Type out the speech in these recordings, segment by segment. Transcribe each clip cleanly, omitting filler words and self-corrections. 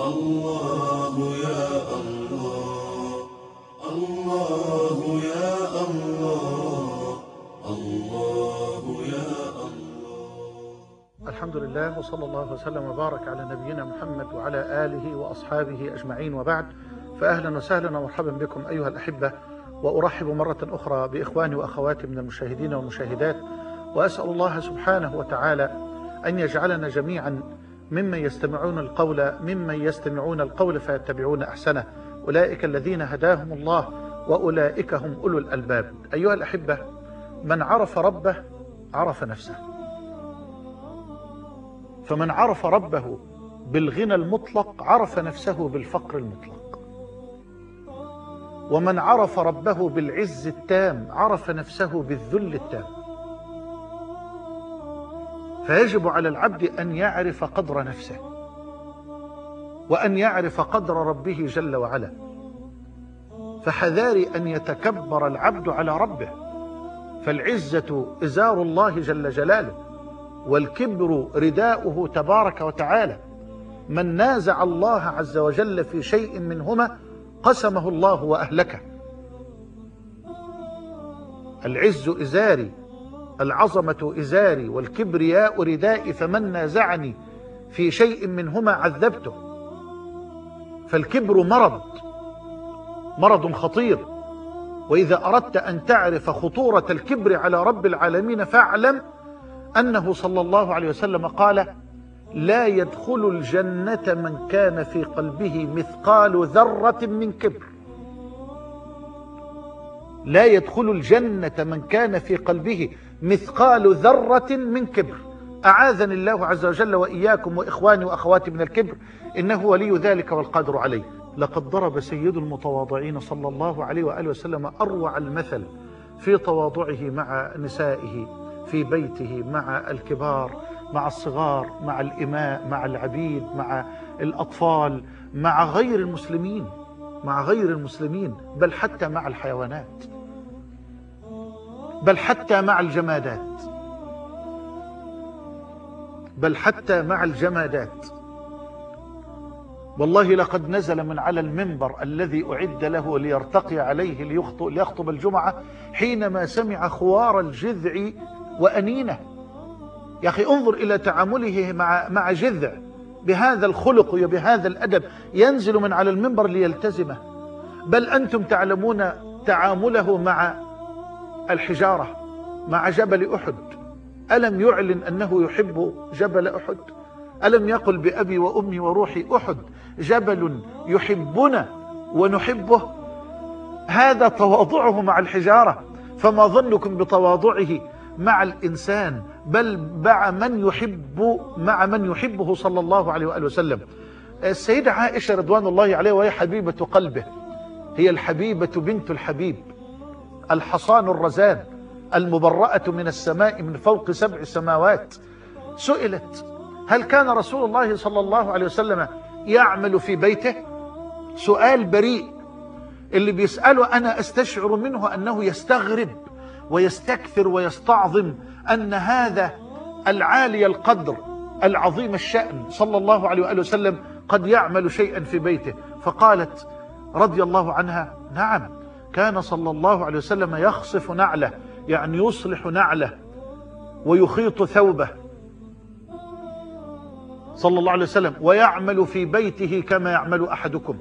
الله يا الله، الله يا الله، الله يا الله. الحمد لله، وصلى الله وسلم وبارك على نبينا محمد وعلى آله وأصحابه أجمعين، وبعد. فأهلا وسهلا ومرحبا بكم أيها الأحبة، وأرحب مرة أخرى بإخواني وأخواتي من المشاهدين والمشاهدات، وأسأل الله سبحانه وتعالى أن يجعلنا جميعا ممن يستمعون القول فيتبعون أحسنه، أولئك الذين هداهم الله وأولئك هم أولو الألباب. أيها الأحبة، من عرف ربه عرف نفسه، فمن عرف ربه بالغنى المطلق عرف نفسه بالفقر المطلق، ومن عرف ربه بالعز التام عرف نفسه بالذل التام. فيجب على العبد أن يعرف قدر نفسه، وأن يعرف قدر ربه جل وعلا. فحذار أن يتكبر العبد على ربه، فالعزة إزار الله جل جلاله، والكبر رداؤه تبارك وتعالى. من نازع الله عز وجل في شيء منهما قسمه الله وأهلكه. العز إزاري، العظمة إزاري، والكبرياء ردائي، فمن نازعني في شيء منهما عذبته. فالكبر مرض خطير، وإذا أردت أن تعرف خطورة الكبر على رب العالمين فاعلم أنه صلى الله عليه وسلم قال: لا يدخل الجنة من كان في قلبه مثقال ذرة من كبر. لا يدخل الجنة من كان في قلبه مثقال ذرة من كبر. أعاذني الله عز وجل وإياكم وإخواني وأخواتي من الكبر، إنه ولي ذلك والقادر عليه. لقد ضرب سيد المتواضعين صلى الله عليه وآله وسلم أروع المثل في تواضعه مع نسائه في بيته، مع الكبار، مع الصغار، مع الإماء، مع العبيد، مع الأطفال، مع غير المسلمين، بل حتى مع الحيوانات، بل حتى مع الجمادات، والله لقد نزل من على المنبر الذي أعد له ليرتقي عليه ليخطب الجمعة حينما سمع خوار الجذع وأنينه. يا أخي انظر إلى تعامله مع جذع بهذا الخلق وبهذا الأدب، ينزل من على المنبر ليلتزمه. بل أنتم تعلمون تعامله مع الحجارة، مع جبل أحد. ألم يعلن أنه يحب جبل أحد؟ ألم يقل بأبي وأمي وروحي أحد جبل يحبنا ونحبه؟ هذا تواضعه مع الحجارة، فما ظنكم بتواضعه مع الإنسان، بل مع من يحبه صلى الله عليه وآله وسلم. السيدة عائشة رضوان الله عليها، وهي حبيبة قلبه، هي الحبيبة بنت الحبيب، الحصان الرزان، المبرأة من السماء من فوق 7 سماوات، سئلت: هل كان رسول الله صلى الله عليه وسلم يعمل في بيته؟ سؤال بريء. اللي بيسأله أنا أستشعر منه أنه يستغرب ويستكثر ويستعظم أن هذا العالي القدر العظيم الشأن صلى الله عليه وآله وسلم قد يعمل شيئا في بيته. فقالت رضي الله عنها: نعم، كان صلى الله عليه وسلم يخصف نعله، يعني يصلح نعله ويخيط ثوبه صلى الله عليه وسلم، ويعمل في بيته كما يعمل أحدكم.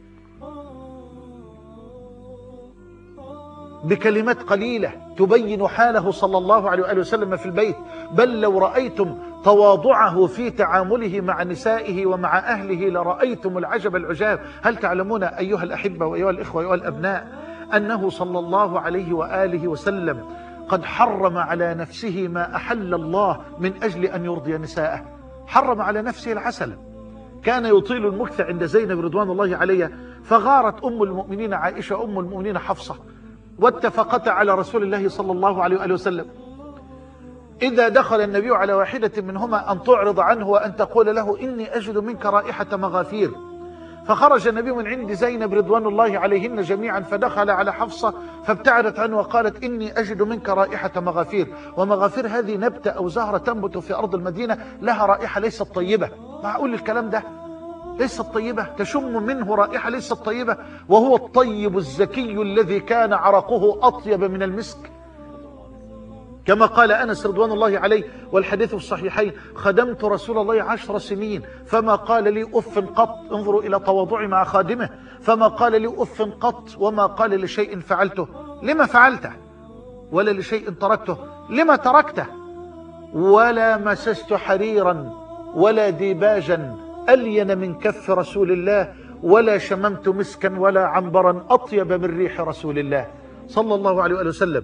بكلمات قليلة تبين حاله صلى الله عليه وآله وسلم في البيت. بل لو رأيتم تواضعه في تعامله مع نسائه ومع أهله لرأيتم العجب العجاب. هل تعلمون أيها الأحبة وأيها الإخوة وأيها الأبناء أنه صلى الله عليه وآله وسلم قد حرم على نفسه ما أحل الله من أجل أن يرضي نساءه؟ حرم على نفسه العسل. كان يطيل المكث عند زينب رضوان الله عليها، فغارت أم المؤمنين عائشة أم المؤمنين حفصة، واتفقتا على رسول الله صلى الله عليه وآله وسلم إذا دخل النبي على واحدة منهما أن تعرض عنه وأن تقول له: إني أجد منك رائحة مغافير. فخرج النبي من عند زينب رضوان الله عليهن جميعا، فدخل على حفصة فابتعدت عنه وقالت: إني أجد منك رائحة مغافير. ومغافير هذه نبتة أو زهرة تنبت في أرض المدينة لها رائحة ليست طيبة. معقول الكلام ده؟ ليست طيبة، تشم منه رائحة ليست طيبة، وهو الطيب الزكي الذي كان عرقه أطيب من المسك. كما قال أنس رضوان الله عليه والحديث في الصحيحين: خدمت رسول الله 10 سنين فما قال لي أف قط. انظروا إلى تواضعي مع خادمه، فما قال لي أف قط وما قال لشيء فعلته لما فعلته، ولا لشيء تركته لما تركته، ولا مسست حريرا ولا ديباجا ألين من كف رسول الله، ولا شممت مسكا ولا عنبرا أطيب من ريح رسول الله صلى الله عليه وآله وسلم.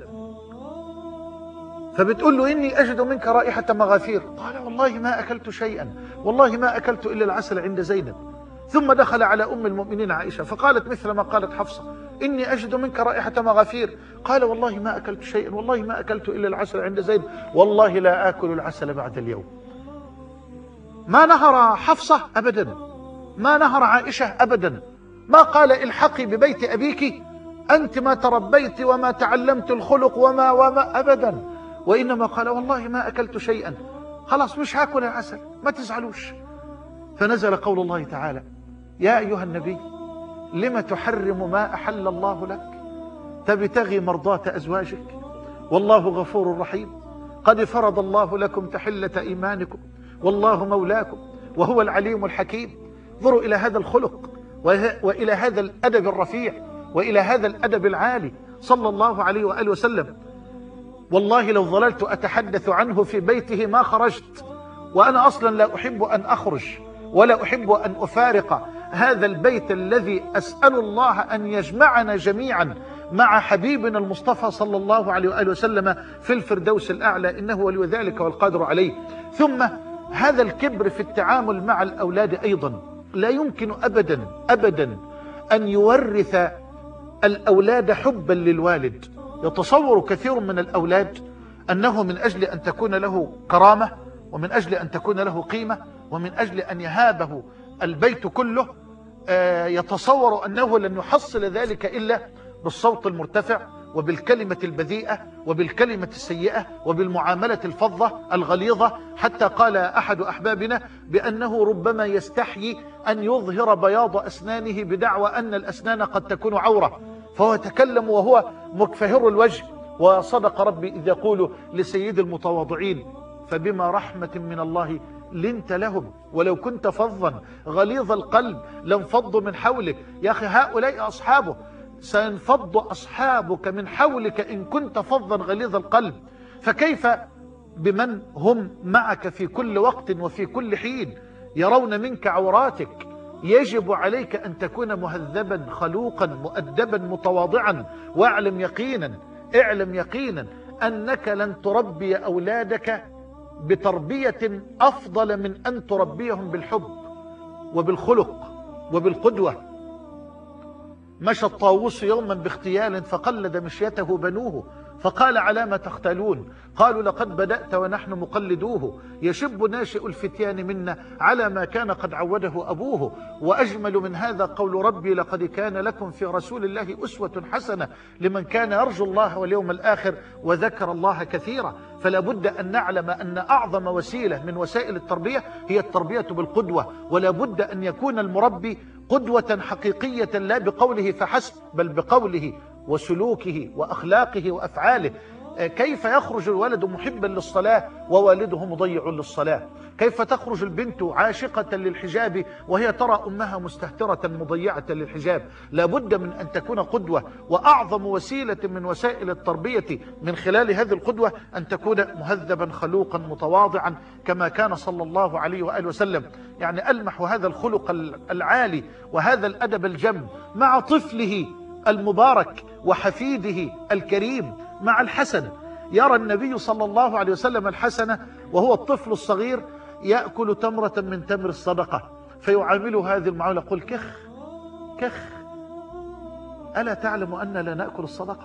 فبتقول له: إني أجد منك رائحة مغافير. قال: والله ما أكلت شيئا، والله ما أكلت إلا العسل عند زينب. ثم دخل على أم المؤمنين عائشة فقالت مثل ما قالت حفصة: إني أجد منك رائحة مغافير. قال: والله ما أكلت شيئا، والله ما أكلت إلا العسل عند زينب، والله لا آكل العسل بعد اليوم. ما نهر حفصة أبدا، ما نهر عائشة أبدا، ما قال: الحقي ببيت أبيك، أنت ما تربيت وما تعلمت الخلق وما أبدا، وإنما قال: والله ما أكلت شيئا، خلاص مش هاكل العسل، ما تزعلوش. فنزل قول الله تعالى: يا أيها النبي لم تحرم ما أحل الله لك تبتغي مرضاة أزواجك والله غفور رحيم، قد فرض الله لكم تحلة إيمانكم والله مولاكم وهو العليم الحكيم. انظروا إلى هذا الخلق وإلى هذا الأدب الرفيع وإلى هذا الأدب العالي صلى الله عليه وآله وسلم. والله لو ظللت أتحدث عنه في بيته ما خرجت، وأنا أصلا لا أحب أن أخرج ولا أحب أن أفارق هذا البيت الذي أسأل الله أن يجمعنا جميعا مع حبيبنا المصطفى صلى الله عليه وآله وسلم في الفردوس الأعلى، إنه ولي ذلك والقادر عليه. ثم هذا الكبر في التعامل مع الأولاد أيضا لا يمكن أبدا أبدا أن يورث الأولاد حبا للوالد. يتصور كثير من الأولاد أنه من أجل أن تكون له كرامة ومن أجل أن تكون له قيمة ومن أجل أن يهابه البيت كله، يتصور أنه لن يحصل ذلك إلا بالصوت المرتفع وبالكلمة البذيئة وبالكلمة السيئة وبالمعاملة الفظة الغليظة، حتى قال أحد أحبابنا بأنه ربما يستحيي أن يظهر بياض أسنانه بدعوى أن الأسنان قد تكون عورة، فهو يتكلم وهو مكفهر الوجه. وصدق ربي إذ يقول لسيد المتواضعين: فبما رحمة من الله لنت لهم ولو كنت فظا غليظ القلب لانفضوا من حولك. يا أخي هؤلاء أصحابه، سينفض أصحابك من حولك إن كنت فظا غليظ القلب، فكيف بمن هم معك في كل وقت وفي كل حين يرون منك عوراتك؟ يجب عليك أن تكون مهذبا خلوقا مؤدبا متواضعا. واعلم يقينا، اعلم يقينا أنك لن تربي أولادك بتربية أفضل من أن تربيهم بالحب وبالخلق وبالقدوة. مشى الطاووس يوما باغتيال فقلد مشيته بنوه فقال: على ما تختالون؟ قالوا: لقد بدأت ونحن مقلدوه، يشب ناشئ الفتيان منا على ما كان قد عوده أبوه. وأجمل من هذا قول ربي: لقد كان لكم في رسول الله أسوة حسنة لمن كان يرجو الله واليوم الآخر وذكر الله كثيرا. فلا بد أن نعلم أن أعظم وسيلة من وسائل التربية هي التربية بالقدوة، ولا بد أن يكون المربي قدوة حقيقية لا بقوله فحسب بل بقوله وسلوكه وأخلاقه وأفعاله. كيف يخرج الولد محبا للصلاة ووالده مضيع للصلاة؟ كيف تخرج البنت عاشقة للحجاب وهي ترى أمها مستهترة مضيعة للحجاب؟ لا بد من أن تكون قدوة، وأعظم وسيلة من وسائل التربية من خلال هذه القدوة أن تكون مهذبا خلوقا متواضعا كما كان صلى الله عليه وآله وسلم. يعني ألمح هذا الخلق العالي وهذا الأدب الجم مع طفله المبارك وحفيده الكريم مع الحسن. يرى النبي صلى الله عليه وسلم الحسن وهو الطفل الصغير يأكل تمرة من تمر الصدقة فيعامله هذه المعاملة: قل كخ كخ، ألا تعلم أن لا نأكل الصدقة؟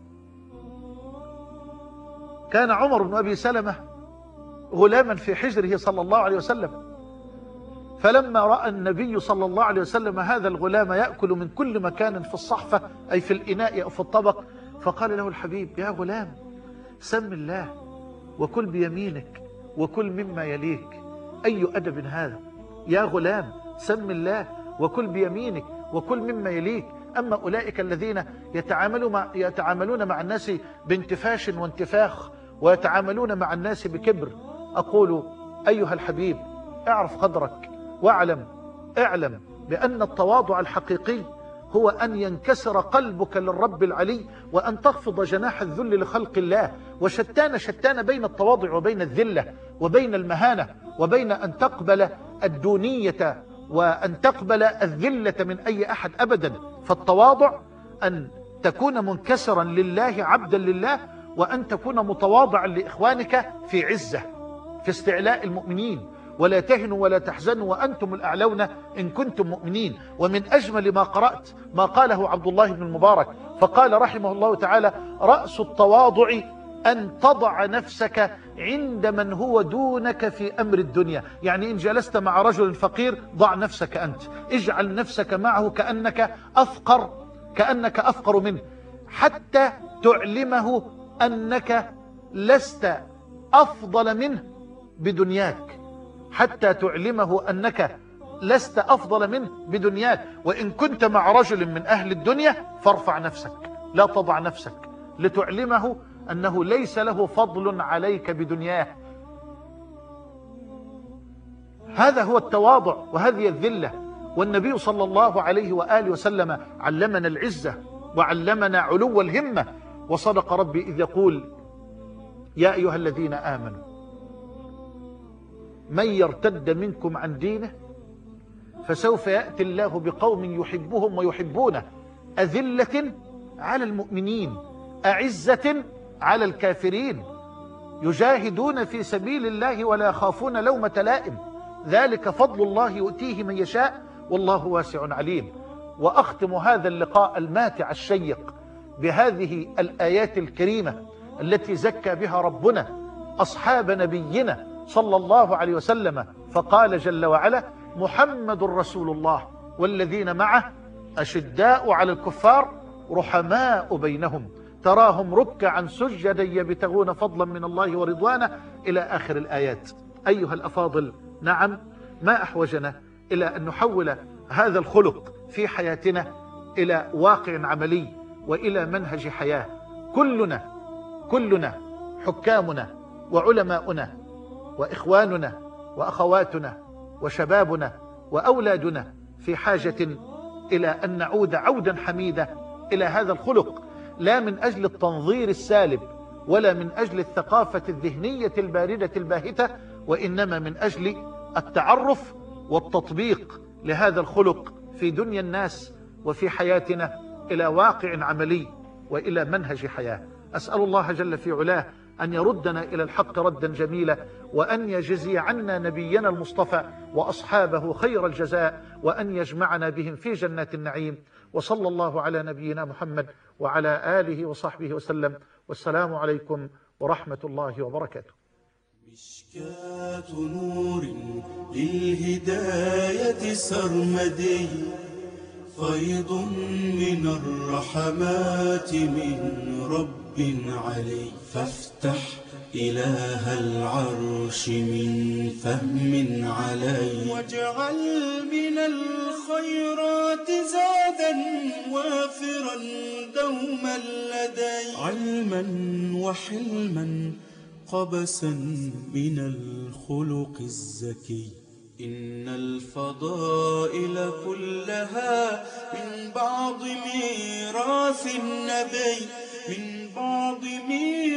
كان عمر بن أبي سلمة غلاما في حجره صلى الله عليه وسلم، فلما رأى النبي صلى الله عليه وسلم هذا الغلام يأكل من كل مكان في الصحفة أي في الإناء أو في الطبق، فقال له الحبيب: يا غلام سم الله وكل بيمينك وكل مما يليك. أي أدب هذا؟ يا غلام سم الله وكل بيمينك وكل مما يليك. أما أولئك الذين يتعاملون مع الناس بانتفاش وانتفاخ ويتعاملون مع الناس بكبر، أقول أيها الحبيب اعرف قدرك اعلم بأن التواضع الحقيقي هو أن ينكسر قلبك للرب العلي وأن تخفض جناح الذل لخلق الله. وشتان بين التواضع وبين الذلة وبين المهانة وبين أن تقبل الدونية وأن تقبل الذلة من أي أحد أبدا. فالتواضع أن تكون منكسرا لله عبدا لله، وأن تكون متواضعا لإخوانك في عزة في استعلاء المؤمنين. ولا تهنوا ولا تحزنوا وأنتم الأعلون إن كنتم مؤمنين. ومن أجمل ما قرأت ما قاله عبد الله بن المبارك، فقال رحمه الله تعالى: رأس التواضع أن تضع نفسك عند من هو دونك في أمر الدنيا. يعني إن جلست مع رجل فقير ضع نفسك أنت، اجعل نفسك معه كأنك أفقر منه، حتى تعلمه أنك لست أفضل منه بدنياك، حتى تعلمه أنك لست أفضل منه بدنياك. وإن كنت مع رجل من أهل الدنيا فارفع نفسك، لا تضع نفسك، لتعلمه أنه ليس له فضل عليك بدنياه. هذا هو التواضع وهذه الذلة. والنبي صلى الله عليه وآله وسلم علمنا العزة وعلمنا علو الهمة. وصدق ربي إذ يقول: يا أيها الذين آمنوا من يرتد منكم عن دينه فسوف يأتي الله بقوم يحبهم ويحبونه أذلة على المؤمنين أعزة على الكافرين يجاهدون في سبيل الله ولا يخافون لومة لائم ذلك فضل الله يؤتيه من يشاء والله واسع عليم. وأختم هذا اللقاء الماتع الشيق بهذه الآيات الكريمة التي زكى بها ربنا أصحاب نبينا صلى الله عليه وسلم، فقال جل وعلا: محمد رسول الله والذين معه أشداء على الكفار رحماء بينهم تراهم ركعا سجدا يبتغون فضلا من الله ورضوانه إلى آخر الآيات. أيها الأفاضل، نعم، ما أحوجنا إلى أن نحول هذا الخلق في حياتنا إلى واقع عملي وإلى منهج حياة. كلنا حكامنا وعلماؤنا وإخواننا وأخواتنا وشبابنا وأولادنا في حاجة إلى أن نعود عودا حميدا إلى هذا الخلق، لا من أجل التنظير السالب ولا من أجل الثقافة الذهنية الباردة الباهتة، وإنما من أجل التعرف والتطبيق لهذا الخلق في دنيا الناس وفي حياتنا إلى واقع عملي وإلى منهج حياة. أسأل الله جل في علاه أن يردنا إلى الحق ردا جميلا، وأن يجزي عنا نبينا المصطفى وأصحابه خير الجزاء، وأن يجمعنا بهم في جنات النعيم. وصلى الله على نبينا محمد وعلى آله وصحبه وسلم، والسلام عليكم ورحمة الله وبركاته. مشكاة نور للهداية سرمدي، فيض من الرحمات من رب علي، فافتح إله العرش من فهم علي، واجعل من الخيرات زادا وافرا دوما لدي، علما وحلما قبسا من الخلق الزكي. إن الفضائل كلها من بعض ميراث النبي، من بعض ميراث